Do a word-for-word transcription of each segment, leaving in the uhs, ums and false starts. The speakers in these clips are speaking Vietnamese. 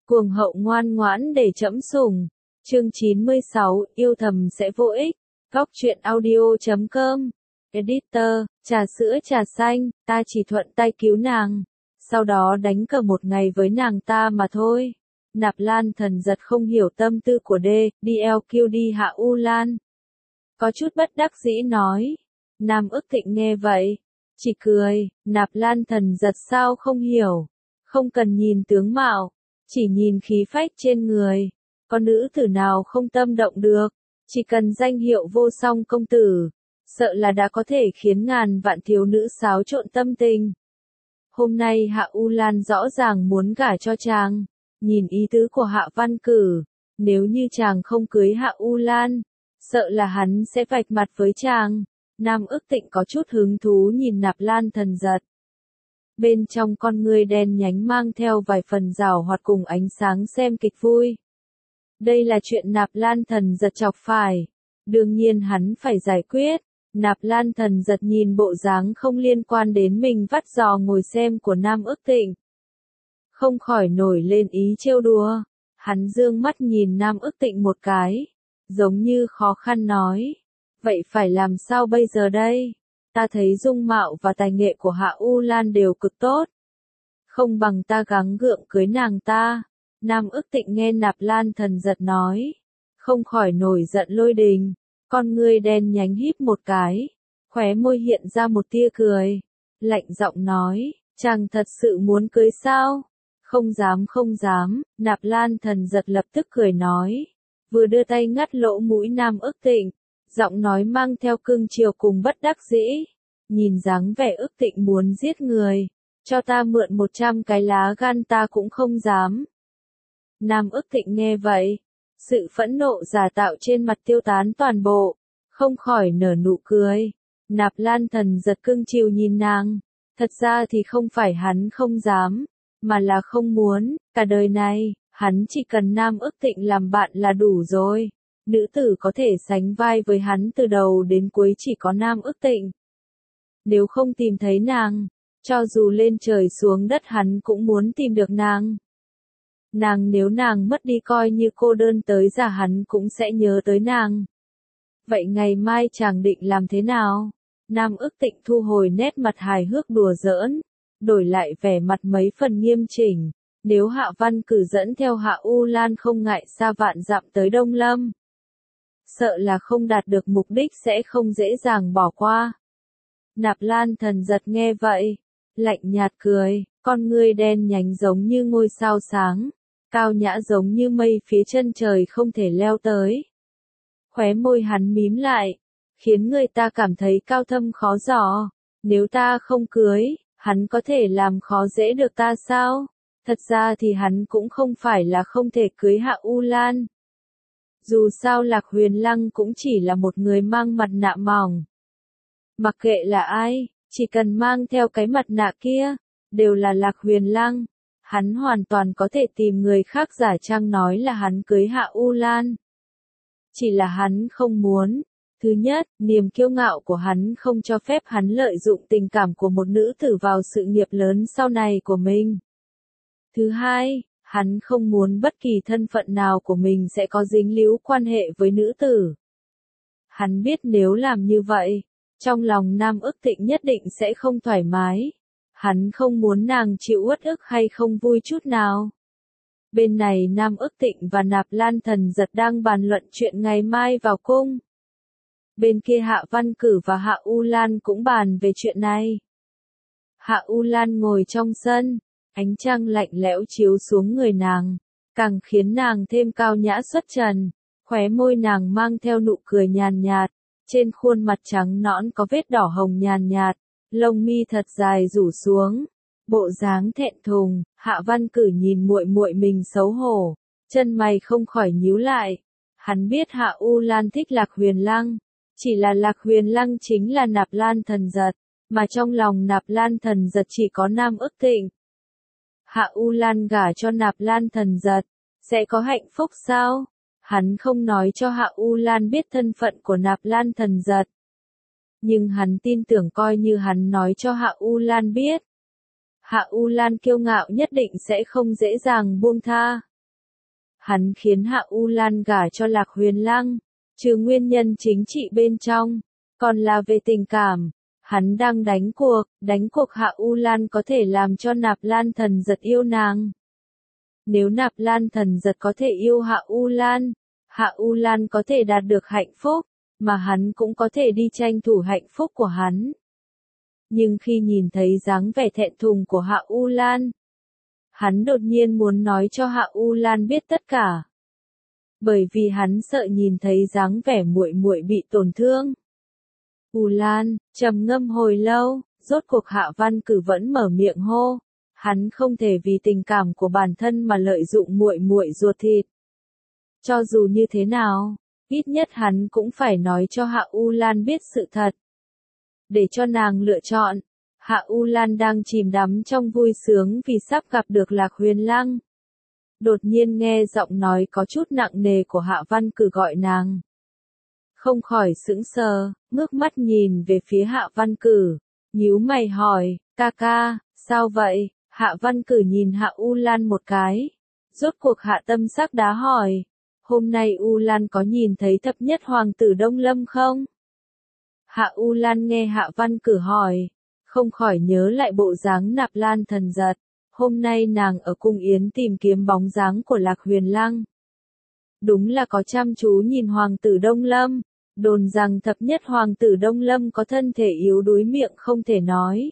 Cuồng hậu ngoan ngoãn để trẫm sủng. Chương chín mươi sáu, yêu thầm sẽ vô ích. Góc truyện audio chấm com. Editor, trà sữa trà xanh, ta chỉ thuận tay cứu nàng. Sau đó đánh cờ một ngày với nàng ta mà thôi. Nạp Lan Thần Giật không hiểu tâm tư của D, đê lờ quy đi Hạ U Lan. Có chút bất đắc dĩ nói. Nam Ức Thịnh nghe vậy. Chỉ cười, Nạp Lan Thần Giật sao không hiểu. Không cần nhìn tướng mạo. Chỉ nhìn khí phách trên người. Có nữ tử nào không tâm động được. Chỉ cần danh hiệu vô song công tử. Sợ là đã có thể khiến ngàn vạn thiếu nữ xáo trộn tâm tình. Hôm nay Hạ U Lan rõ ràng muốn gả cho chàng. Nhìn ý tứ của Hạ Văn Cử. Nếu như chàng không cưới Hạ U Lan. Sợ là hắn sẽ vạch mặt với chàng. Nam Ức Tịnh có chút hứng thú nhìn Nạp Lan Thần Giật. Bên trong con ngươi đen nhánh mang theo vài phần rào hoạt cùng ánh sáng xem kịch vui. Đây là chuyện Nạp Lan Thần Giật chọc phải. Đương nhiên hắn phải giải quyết. Nạp Lan Thần Giật nhìn bộ dáng không liên quan đến mình vắt giò ngồi xem của Nam Ức Tịnh. Không khỏi nổi lên ý trêu đùa. Hắn dương mắt nhìn Nam Ức Tịnh một cái. Giống như khó khăn nói. Vậy phải làm sao bây giờ đây? Ta thấy dung mạo và tài nghệ của Hạ U Lan đều cực tốt. Không bằng ta gắng gượng cưới nàng ta. Nam Ức Tịnh nghe Nạp Lan Thần Giật nói. Không khỏi nổi giận lôi đình. Con ngươi đen nhánh híp một cái. Khóe môi hiện ra một tia cười. Lạnh giọng nói. Chàng thật sự muốn cưới sao? Không dám không dám. Nạp Lan Thần Giật lập tức cười nói. Vừa đưa tay ngắt lỗ mũi Nam Ức Tịnh. Giọng nói mang theo cương chiều cùng bất đắc dĩ. Nhìn dáng vẻ Ức Tịnh muốn giết người. Cho ta mượn một trăm cái lá gan ta cũng không dám. Nam Ức Thịnh nghe vậy. Sự phẫn nộ giả tạo trên mặt tiêu tán toàn bộ. Không khỏi nở nụ cười. Nạp Lan Thần Giật cưng chiều nhìn nàng. Thật ra thì không phải hắn không dám. Mà là không muốn. Cả đời này, hắn chỉ cần Nam Ức Thịnh làm bạn là đủ rồi. Nữ tử có thể sánh vai với hắn từ đầu đến cuối chỉ có Nam Ức Tịnh. Nếu không tìm thấy nàng, cho dù lên trời xuống đất hắn cũng muốn tìm được nàng. Nàng nếu nàng mất đi coi như cô đơn tới già hắn cũng sẽ nhớ tới nàng. Vậy ngày mai chàng định làm thế nào? Nam Ức Tịnh thu hồi nét mặt hài hước đùa giỡn, đổi lại vẻ mặt mấy phần nghiêm chỉnh. Nếu Hạ Văn Cử dẫn theo Hạ U Lan không ngại xa vạn dặm tới Đông Lâm. Sợ là không đạt được mục đích sẽ không dễ dàng bỏ qua. Nạp Lan Thần Giật nghe vậy. Lạnh nhạt cười, con ngươi đen nhánh giống như ngôi sao sáng. Cao nhã giống như mây phía chân trời không thể leo tới. Khóe môi hắn mím lại. Khiến người ta cảm thấy cao thâm khó dò. Nếu ta không cưới, hắn có thể làm khó dễ được ta sao? Thật ra thì hắn cũng không phải là không thể cưới Hạ U Lan. Dù sao Lạc Huyền Lăng cũng chỉ là một người mang mặt nạ mỏng. Mặc kệ là ai, chỉ cần mang theo cái mặt nạ kia, đều là Lạc Huyền Lăng. Hắn hoàn toàn có thể tìm người khác giả trang nói là hắn cưới Hạ U Lan. Chỉ là hắn không muốn. Thứ nhất, niềm kiêu ngạo của hắn không cho phép hắn lợi dụng tình cảm của một nữ tử vào sự nghiệp lớn sau này của mình. Thứ hai, hắn không muốn bất kỳ thân phận nào của mình sẽ có dính líu quan hệ với nữ tử. Hắn biết nếu làm như vậy, trong lòng Nam Ức Thịnh nhất định sẽ không thoải mái. Hắn không muốn nàng chịu uất ức hay không vui chút nào. Bên này Nam Ức Thịnh và Nạp Lan Thần Giật đang bàn luận chuyện ngày mai vào cung. Bên kia Hạ Văn Cử và Hạ U Lan cũng bàn về chuyện này. Hạ U Lan ngồi trong sân. Ánh trăng lạnh lẽo chiếu xuống người nàng, càng khiến nàng thêm cao nhã xuất trần. Khóe môi nàng mang theo nụ cười nhàn nhạt, trên khuôn mặt trắng nõn có vết đỏ hồng nhàn nhạt, lông mi thật dài rủ xuống, bộ dáng thẹn thùng. Hạ Văn Cử nhìn muội muội mình xấu hổ, chân mày không khỏi nhíu lại. Hắn biết Hạ U Lan thích Lạc Huyền Lăng, chỉ là Lạc Huyền Lăng chính là Nạp Lan Thần Giật, mà trong lòng Nạp Lan Thần Giật chỉ có Nam Ức Thịnh. Hạ U Lan gả cho Nạp Lan Thần Giật, sẽ có hạnh phúc sao? Hắn không nói cho Hạ U Lan biết thân phận của Nạp Lan Thần Giật. Nhưng hắn tin tưởng coi như hắn nói cho Hạ U Lan biết. Hạ U Lan kiêu ngạo nhất định sẽ không dễ dàng buông tha. hắn khiến Hạ U Lan gả cho Lạc Huyền Lăng, trừ nguyên nhân chính trị bên trong, còn là về tình cảm. Hắn đang đánh cuộc, đánh cuộc Hạ U Lan có thể làm cho Nạp Lan Thần Giật yêu nàng. Nếu Nạp Lan Thần Giật có thể yêu Hạ U Lan, Hạ U Lan có thể đạt được hạnh phúc, mà hắn cũng có thể đi tranh thủ hạnh phúc của hắn. Nhưng khi nhìn thấy dáng vẻ thẹn thùng của Hạ U Lan, hắn đột nhiên muốn nói cho Hạ U Lan biết tất cả. Bởi vì hắn sợ nhìn thấy dáng vẻ muội muội bị tổn thương. U Lan, trầm ngâm hồi lâu, rốt cuộc Hạ Văn Cử vẫn mở miệng hô, hắn không thể vì tình cảm của bản thân mà lợi dụng muội muội ruột thịt. Cho dù như thế nào, ít nhất hắn cũng phải nói cho Hạ U Lan biết sự thật. Để cho nàng lựa chọn, Hạ U Lan đang chìm đắm trong vui sướng vì sắp gặp được Lạc Huyền Lăng. Đột nhiên nghe giọng nói có chút nặng nề của Hạ Văn Cử gọi nàng. Không khỏi sững sờ, ngước mắt nhìn về phía Hạ Văn Cử, nhíu mày hỏi, ca ca, sao vậy? Hạ Văn Cử nhìn Hạ U Lan một cái. Rốt cuộc Hạ Tâm Sắc đá hỏi, hôm nay U Lan có nhìn thấy thập nhất hoàng tử Đông Lâm không? Hạ U Lan nghe Hạ Văn Cử hỏi, không khỏi nhớ lại bộ dáng Nạp Lan Thần Giật. Hôm nay nàng ở cung yến tìm kiếm bóng dáng của Lạc Huyền Lăng. Đúng là có chăm chú nhìn hoàng tử Đông Lâm, đồn rằng thập nhất hoàng tử Đông Lâm có thân thể yếu đuối miệng không thể nói.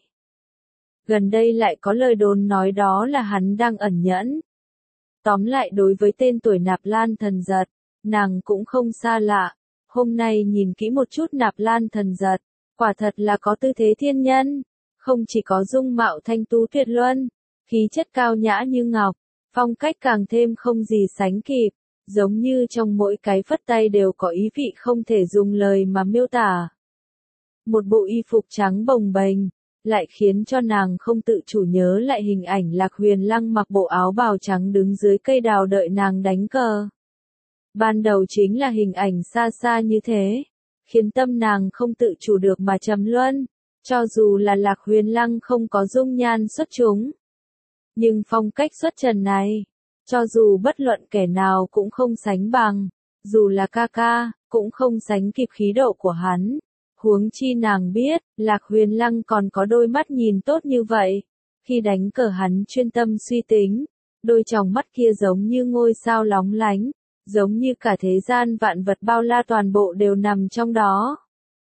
Gần đây lại có lời đồn nói đó là hắn đang ẩn nhẫn. Tóm lại đối với tên tuổi Nạp Lan Thần Giật, nàng cũng không xa lạ. Hôm nay nhìn kỹ một chút Nạp Lan Thần Giật, quả thật là có tư thế thiên nhân, không chỉ có dung mạo thanh tú tuyệt luân, khí chất cao nhã như ngọc, phong cách càng thêm không gì sánh kịp, giống như trong mỗi cái phất tay đều có ý vị không thể dùng lời mà miêu tả. Một bộ y phục trắng bồng bềnh, lại khiến cho nàng không tự chủ nhớ lại hình ảnh Lạc Huyền Lăng mặc bộ áo bào trắng đứng dưới cây đào đợi nàng đánh cờ. Ban đầu chính là hình ảnh xa xa như thế, khiến tâm nàng không tự chủ được mà trầm luân, cho dù là Lạc Huyền Lăng không có dung nhan xuất chúng. Nhưng phong cách xuất trần này, cho dù bất luận kẻ nào cũng không sánh bằng, dù là ca ca, cũng không sánh kịp khí độ của hắn. Huống chi nàng biết, Lạc Huyền Lăng còn có đôi mắt nhìn tốt như vậy. Khi đánh cờ hắn chuyên tâm suy tính, đôi tròng mắt kia giống như ngôi sao lóng lánh, giống như cả thế gian vạn vật bao la toàn bộ đều nằm trong đó.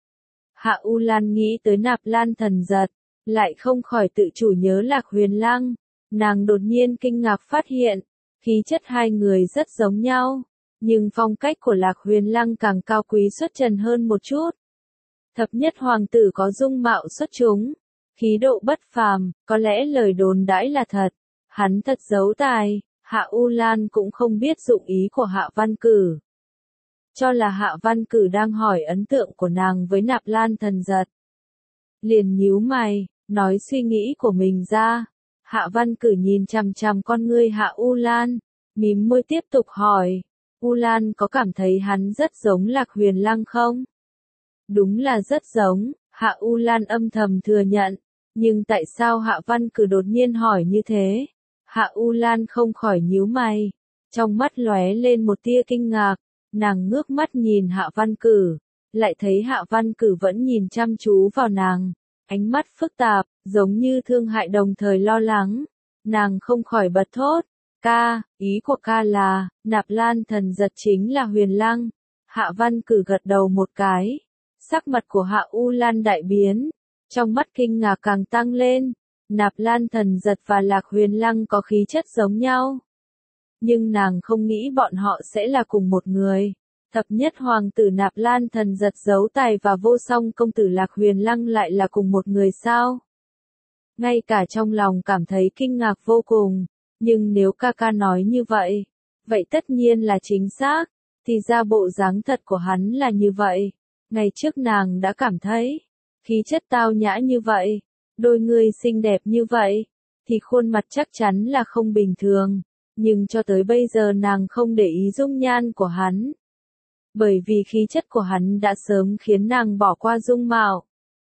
Hạ U Lan nghĩ tới Nạp Lan Thần Giật, lại không khỏi tự chủ nhớ Lạc Huyền Lăng. Nàng đột nhiên kinh ngạc phát hiện, khí chất hai người rất giống nhau, nhưng phong cách của Lạc Huyền Lăng càng cao quý xuất trần hơn một chút. Thập nhất hoàng tử có dung mạo xuất chúng, khí độ bất phàm, có lẽ lời đồn đãi là thật, hắn thật giấu tài. Hạ U Lan cũng không biết dụng ý của Hạ Văn Cử. Cho là Hạ Văn Cử đang hỏi ấn tượng của nàng với Nạp Lan Thần Giật. Liền nhíu mày, nói suy nghĩ của mình ra. Hạ Văn Cử nhìn chằm chằm con ngươi Hạ U Lan, mím môi tiếp tục hỏi, U Lan có cảm thấy hắn rất giống Lạc Huyền Lăng không? Đúng là rất giống, Hạ U Lan âm thầm thừa nhận, nhưng tại sao Hạ Văn Cử đột nhiên hỏi như thế? Hạ U Lan không khỏi nhíu mày, trong mắt lóe lên một tia kinh ngạc, nàng ngước mắt nhìn Hạ Văn Cử, lại thấy Hạ Văn Cử vẫn nhìn chăm chú vào nàng, ánh mắt phức tạp, giống như thương hại đồng thời lo lắng. Nàng không khỏi bật thốt, ca, ý của ca là, Nạp Lan Thần Giật chính là Huyền Lăng. Hạ Văn Cử gật đầu một cái, sắc mặt của Hạ U Lan đại biến, trong mắt kinh ngạc càng tăng lên. Nạp Lan Thần Giật và Lạc Huyền Lăng có khí chất giống nhau, nhưng nàng không nghĩ bọn họ sẽ là cùng một người. Thập nhất hoàng tử Nạp Lan Thần Giật giấu tài và vô song công tử Lạc Huyền Lăng lại là cùng một người sao? Ngay cả trong lòng cảm thấy kinh ngạc vô cùng, nhưng nếu ca ca nói như vậy, vậy tất nhiên là chính xác, thì ra bộ dáng thật của hắn là như vậy. Ngày trước nàng đã cảm thấy, khí chất tao nhã như vậy, đôi người xinh đẹp như vậy, thì khuôn mặt chắc chắn là không bình thường, nhưng cho tới bây giờ nàng không để ý dung nhan của hắn. Bởi vì khí chất của hắn đã sớm khiến nàng bỏ qua dung mạo.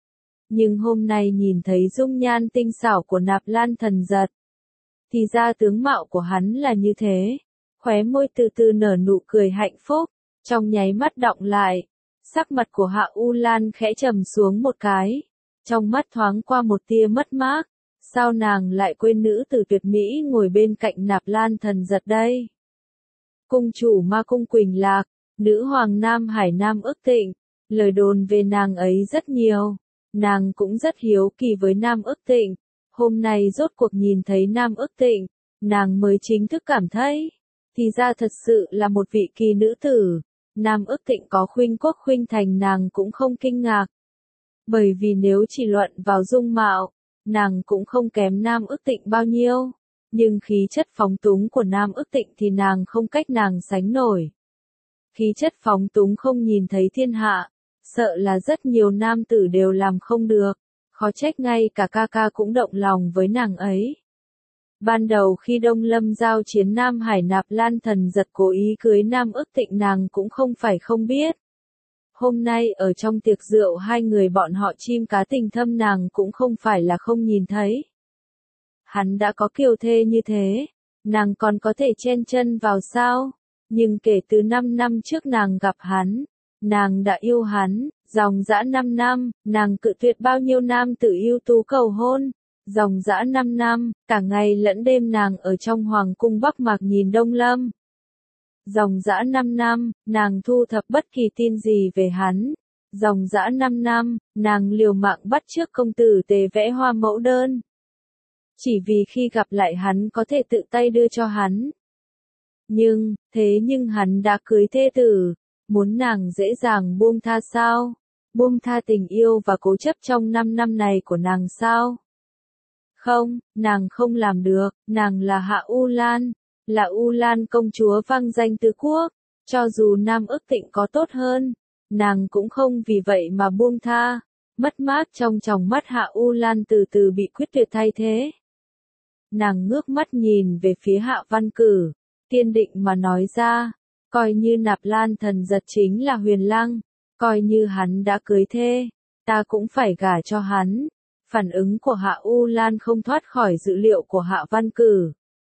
Nhưng hôm nay nhìn thấy dung nhan tinh xảo của Nạp Lan Thần Giật, thì ra tướng mạo của hắn là như thế. khóe môi từ từ nở nụ cười hạnh phúc, trong nháy mắt đọng lại. Sắc mặt của Hạ U Lan khẽ trầm xuống một cái, trong mắt thoáng qua một tia mất mát, sao nàng lại quên nữ tử tuyệt mỹ ngồi bên cạnh Nạp Lan Thần Giật đây? Cung chủ Ma Cung Quỳnh Lạc, nữ hoàng Nam Hải Nam Ức Tịnh, lời đồn về nàng ấy rất nhiều, nàng cũng rất hiếu kỳ với Nam Ức Tịnh, hôm nay rốt cuộc nhìn thấy Nam Ức Tịnh, nàng mới chính thức cảm thấy, thì ra thật sự là một vị kỳ nữ tử. Nam Ức Tịnh có khuynh quốc khuynh thành nàng cũng không kinh ngạc. Bởi vì nếu chỉ luận vào dung mạo, nàng cũng không kém Nam Ức Tịnh bao nhiêu. Nhưng khí chất phóng túng của Nam Ức Tịnh thì nàng không cách nàng sánh nổi. Khí chất phóng túng không nhìn thấy thiên hạ, sợ là rất nhiều nam tử đều làm không được. Khó trách ngay cả ca ca cũng động lòng với nàng ấy. Ban đầu khi Đông Lâm giao chiến Nam Hải Nạp Lan Thần Giật cố ý cưới Nam Ức Tịnh nàng cũng không phải không biết. Hôm nay ở trong tiệc rượu hai người bọn họ chim cá tình thâm nàng cũng không phải là không nhìn thấy. Hắn đã có kiều thê như thế, nàng còn có thể chen chân vào sao? Nhưng kể từ năm năm trước nàng gặp hắn, nàng đã yêu hắn, dòng dã năm năm, nàng cự tuyệt bao nhiêu nam tử ưu tú cầu hôn. Dòng dã năm năm, cả ngày lẫn đêm nàng ở trong hoàng cung Bắc Mạc nhìn Đông Lâm. Dòng dã năm năm, nàng thu thập bất kỳ tin gì về hắn. Dòng dã năm năm, nàng liều mạng bắt chước công tử Tề vẽ hoa mẫu đơn. Chỉ vì khi gặp lại hắn có thể tự tay đưa cho hắn. Nhưng, thế nhưng hắn đã cưới thê tử, muốn nàng dễ dàng buông tha sao? Buông tha tình yêu và cố chấp trong năm năm này của nàng sao? Không, nàng không làm được, nàng là Hạ U Lan, là U Lan công chúa vang danh tứ quốc, cho dù Nam Ức Tịnh có tốt hơn, nàng cũng không vì vậy mà buông tha. Mất mát trong tròng mắt Hạ U Lan từ từ bị quyết tuyệt thay thế. Nàng ngước mắt nhìn về phía Hạ Văn Cử, kiên định mà nói ra, coi như Nạp Lan Thần Giật chính là Huyền Lăng, coi như hắn đã cưới thê, ta cũng phải gả cho hắn. Phản ứng của Hạ U Lan không thoát khỏi dữ liệu của Hạ Văn Cử.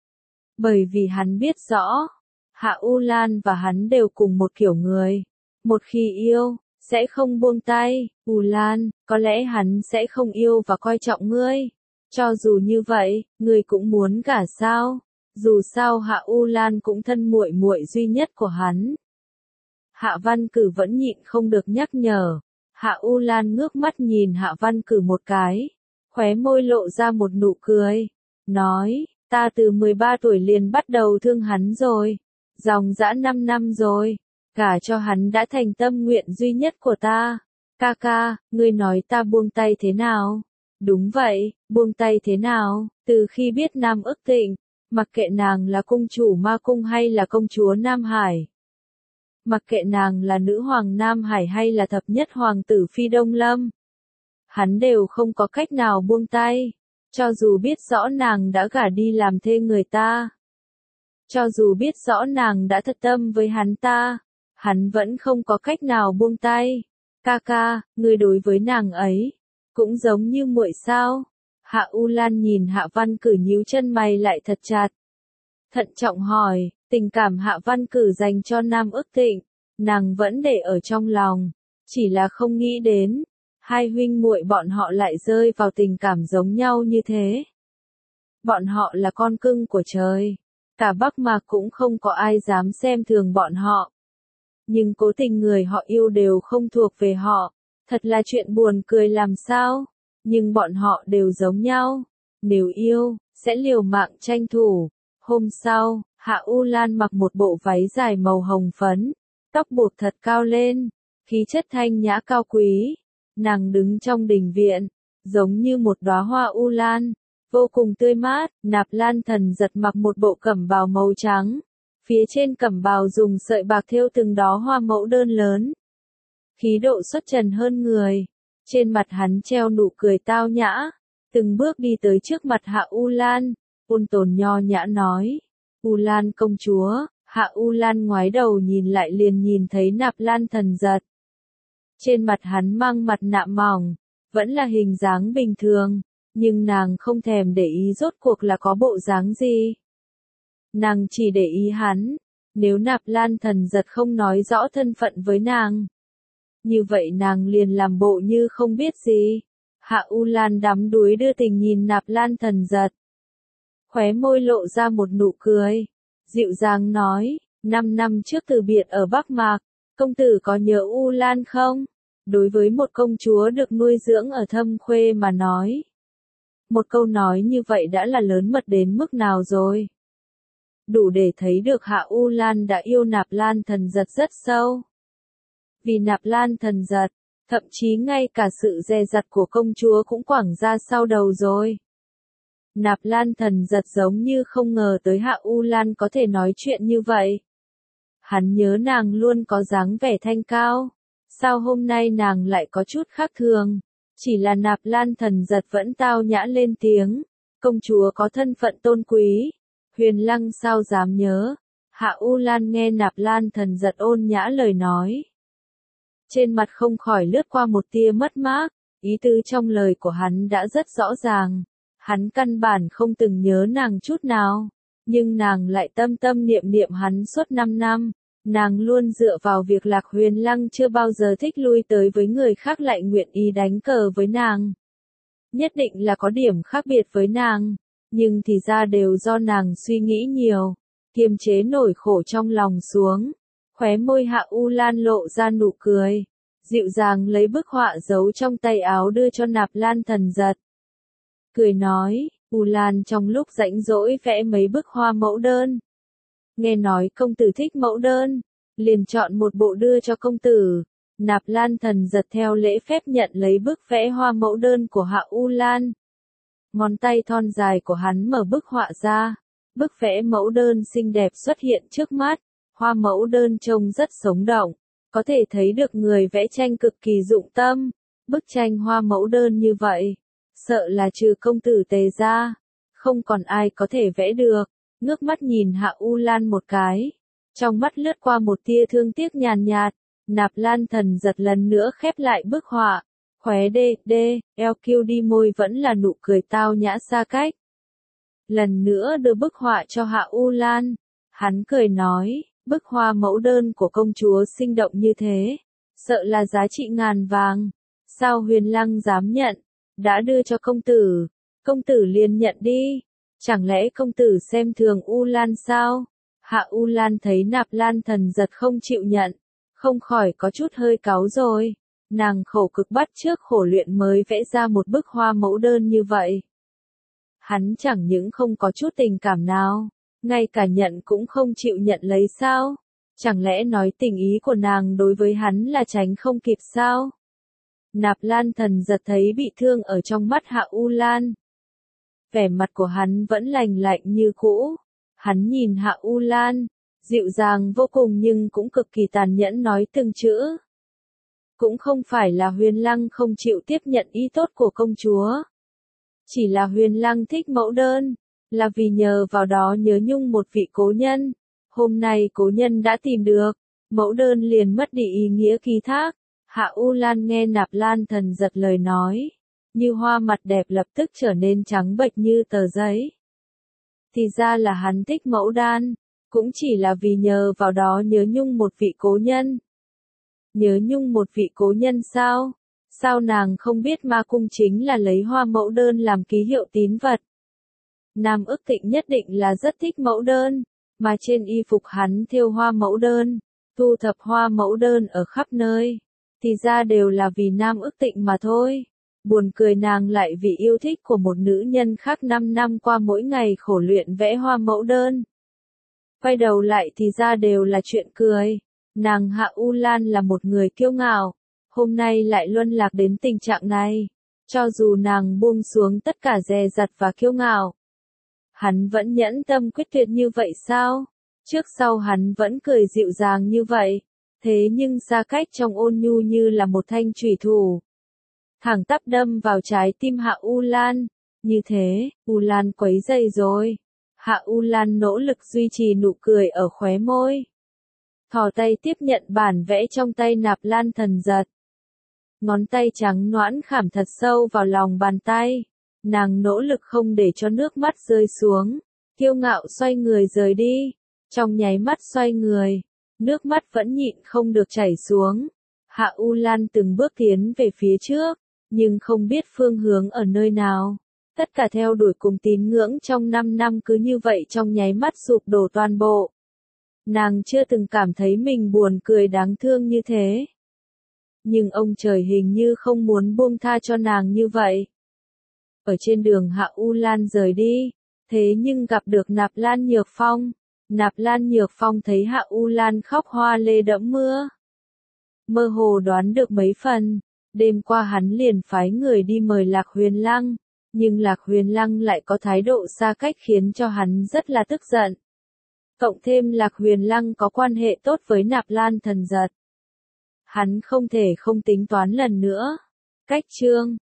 Bởi vì hắn biết rõ, Hạ U Lan và hắn đều cùng một kiểu người. Một khi yêu, sẽ không buông tay. U Lan, có lẽ hắn sẽ không yêu và coi trọng ngươi. Cho dù như vậy, ngươi cũng muốn gả sao? Dù sao Hạ U Lan cũng thân muội muội duy nhất của hắn. Hạ Văn Cử vẫn nhịn không được nhắc nhở. Hạ U Lan ngước mắt nhìn Hạ Văn Cử một cái, khóe môi lộ ra một nụ cười, nói, ta từ mười ba tuổi liền bắt đầu thương hắn rồi, dòng dã năm năm rồi, gả cho hắn đã thành tâm nguyện duy nhất của ta. Ca ca, ngươi nói ta buông tay thế nào? Đúng vậy, buông tay thế nào? Từ khi biết Nam Ức Tịnh, mặc kệ nàng là cung chủ Ma Cung hay là công chúa Nam Hải, mặc kệ nàng là nữ hoàng Nam Hải hay là thập nhất hoàng tử Phi Đông Lâm, hắn đều không có cách nào buông tay, cho dù biết rõ nàng đã gả đi làm thê người ta. Cho dù biết rõ nàng đã thật tâm với hắn ta, hắn vẫn không có cách nào buông tay. Ca ca, ngươi đối với nàng ấy, cũng giống như muội sao? Hạ U Lan nhìn Hạ Văn Cử nhíu chân mày lại thật chặt. Thận trọng hỏi, tình cảm Hạ Văn Cử dành cho Nam Ức Tịnh, nàng vẫn để ở trong lòng, chỉ là không nghĩ đến, hai huynh muội bọn họ lại rơi vào tình cảm giống nhau như thế. Bọn họ là con cưng của trời, cả Bắc Mạc cũng không có ai dám xem thường bọn họ. Nhưng cố tình người họ yêu đều không thuộc về họ, thật là chuyện buồn cười làm sao, nhưng bọn họ đều giống nhau, nếu yêu, sẽ liều mạng tranh thủ. Hôm sau, Hạ U Lan mặc một bộ váy dài màu hồng phấn, tóc buộc thật cao lên, khí chất thanh nhã cao quý. Nàng đứng trong đình viện, giống như một đóa hoa U Lan, vô cùng tươi mát. Nạp Lan Thần Giật mặc một bộ cẩm bào màu trắng, phía trên cẩm bào dùng sợi bạc thêu từng đóa hoa mẫu đơn lớn. Khí độ xuất trần hơn người, trên mặt hắn treo nụ cười tao nhã, từng bước đi tới trước mặt Hạ U Lan, ôn tồn nho nhã nói, U Lan công chúa. Hạ U Lan ngoái đầu nhìn lại liền nhìn thấy Nạp Lan Thần Giật. Trên mặt hắn mang mặt nạ mỏng, vẫn là hình dáng bình thường, nhưng nàng không thèm để ý rốt cuộc là có bộ dáng gì. Nàng chỉ để ý hắn, Nếu Nạp Lan Thần Giật không nói rõ thân phận với nàng, như vậy nàng liền làm bộ như không biết gì. Hạ U Lan đắm đuối đưa tình nhìn Nạp Lan Thần Giật. Khóe môi lộ ra một nụ cười. Dịu dàng nói, năm năm trước từ biệt ở Bắc Mạc, công tử có nhớ U Lan không? Đối với một công chúa được nuôi dưỡng ở Thâm Khuê mà nói. Một câu nói như vậy đã là lớn mật đến mức nào rồi? Đủ để thấy được Hạ U Lan đã yêu Nạp Lan Thần Giật rất sâu. Vì Nạp Lan Thần Giật, thậm chí ngay cả sự dè dặt của công chúa cũng quẳng ra sau đầu rồi. Nạp Lan Thần Giật giống như không ngờ tới Hạ U Lan có thể nói chuyện như vậy. Hắn nhớ nàng luôn có dáng vẻ thanh cao. Sao hôm nay nàng lại có chút khác thường? Chỉ là Nạp Lan Thần Giật vẫn tao nhã lên tiếng. Công chúa có thân phận tôn quý. Huyền Lăng sao dám nhớ. Hạ U Lan nghe Nạp Lan Thần Giật ôn nhã lời nói. Trên mặt không khỏi lướt qua một tia mất mát. Ý tứ trong lời của hắn đã rất rõ ràng. Hắn căn bản không từng nhớ nàng chút nào. Nhưng nàng lại tâm tâm niệm niệm hắn suốt năm năm. Nàng luôn dựa vào việc Lạc Huyền Lăng chưa bao giờ thích lui tới với người khác lại nguyện ý đánh cờ với nàng. Nhất định là có điểm khác biệt với nàng. Nhưng thì ra đều do nàng suy nghĩ nhiều. Kiềm chế nổi khổ trong lòng xuống. Khóe môi Hạ U Lan lộ ra nụ cười. Dịu dàng lấy bức họa giấu trong tay áo đưa cho Nạp Lan Thần Giật. Cười nói, U Lan trong lúc rảnh rỗi vẽ mấy bức hoa mẫu đơn. Nghe nói công tử thích mẫu đơn, liền chọn một bộ đưa cho công tử. Nạp Lan Thần Giật theo lễ phép nhận lấy bức vẽ hoa mẫu đơn của Hạ U Lan. Ngón tay thon dài của hắn mở bức họa ra. Bức vẽ mẫu đơn xinh đẹp xuất hiện trước mắt. Hoa mẫu đơn trông rất sống động. Có thể thấy được người vẽ tranh cực kỳ dụng tâm. Bức tranh hoa mẫu đơn như vậy, sợ là trừ công tử Tề ra, không còn ai có thể vẽ được. Ngước mắt nhìn Hạ U Lan một cái. Trong mắt lướt qua một tia thương tiếc nhàn nhạt. Nạp Lan Thần Giật lần nữa khép lại bức họa. Khóe đê, đê, eo kiêu đi môi vẫn là nụ cười tao nhã xa cách. Lần nữa đưa bức họa cho Hạ U Lan. Hắn cười nói, bức hoa mẫu đơn của công chúa sinh động như thế. Sợ là giá trị ngàn vàng. Sao Huyền Lăng dám nhận? Đã đưa cho công tử. Công tử liền nhận đi. Chẳng lẽ công tử xem thường U Lan sao? Hạ U Lan thấy Nạp Lan Thần Giật không chịu nhận. Không khỏi có chút hơi cáu rồi. Nàng khổ cực bắt trước khổ luyện mới vẽ ra một bức hoa mẫu đơn như vậy. Hắn chẳng những không có chút tình cảm nào, ngay cả nhận cũng không chịu nhận lấy sao? Chẳng lẽ nói tình ý của nàng đối với hắn là tránh không kịp sao? Nạp Lan Thần Giật thấy bị thương ở trong mắt Hạ U Lan. Vẻ mặt của hắn vẫn lành lạnh như cũ. Hắn nhìn Hạ U Lan, dịu dàng vô cùng nhưng cũng cực kỳ tàn nhẫn nói từng chữ. Cũng không phải là Huyền Lăng không chịu tiếp nhận ý tốt của công chúa. Chỉ là Huyền Lăng thích mẫu đơn, là vì nhờ vào đó nhớ nhung một vị cố nhân. Hôm nay cố nhân đã tìm được, mẫu đơn liền mất đi ý nghĩa ký thác. Hạ U Lan nghe Nạp Lan Thần Giật lời nói, như hoa mặt đẹp lập tức trở nên trắng bệch như tờ giấy. Thì ra là hắn thích mẫu đan, cũng chỉ là vì nhờ vào đó nhớ nhung một vị cố nhân. Nhớ nhung một vị cố nhân sao? Sao nàng không biết ma cung chính là lấy hoa mẫu đơn làm ký hiệu tín vật? Nam ức tịnh nhất định là rất thích mẫu đơn, mà trên y phục hắn thêu hoa mẫu đơn, thu thập hoa mẫu đơn ở khắp nơi. Thì ra đều là vì Nam ức tịnh mà thôi. Buồn cười nàng lại vì yêu thích của một nữ nhân khác năm năm qua mỗi ngày khổ luyện vẽ hoa mẫu đơn. Quay đầu lại thì ra đều là chuyện cười. Nàng Hạ U Lan là một người kiêu ngạo, hôm nay lại luân lạc đến tình trạng này. Cho dù nàng buông xuống tất cả dè dặt và kiêu ngạo, hắn vẫn nhẫn tâm quyết tuyệt như vậy sao? Trước sau hắn vẫn cười dịu dàng như vậy, thế nhưng xa cách trong ôn nhu như là một thanh chủy thủ. Thẳng tắp đâm vào trái tim Hạ U Lan. Như thế, U Lan quấy dày rồi. Hạ U Lan nỗ lực duy trì nụ cười ở khóe môi. Thò tay tiếp nhận bản vẽ trong tay Nạp Lan Thần Giật. Ngón tay trắng nõn khảm thật sâu vào lòng bàn tay. Nàng nỗ lực không để cho nước mắt rơi xuống. Kiêu ngạo xoay người rời đi. trong nháy mắt xoay người, nước mắt vẫn nhịn không được chảy xuống. Hạ U Lan từng bước tiến về phía trước, nhưng không biết phương hướng ở nơi nào. Tất cả theo đuổi cùng tín ngưỡng trong năm năm cứ như vậy trong nháy mắt sụp đổ toàn bộ. Nàng chưa từng cảm thấy mình buồn cười đáng thương như thế. Nhưng ông trời hình như không muốn buông tha cho nàng như vậy. Ở trên đường Hạ U Lan rời đi, thế nhưng gặp được Nạp Lan Nhược Phong. Nạp Lan Nhược Phong thấy Hạ U Lan khóc hoa lê đẫm mưa. Mơ hồ đoán được mấy phần, đêm qua hắn liền phái người đi mời Lạc Huyền Lăng, nhưng Lạc Huyền Lăng lại có thái độ xa cách khiến cho hắn rất là tức giận. Cộng thêm Lạc Huyền Lăng có quan hệ tốt với Nạp Lan Thần Giật. Hắn không thể không tính toán lần nữa. Cách chương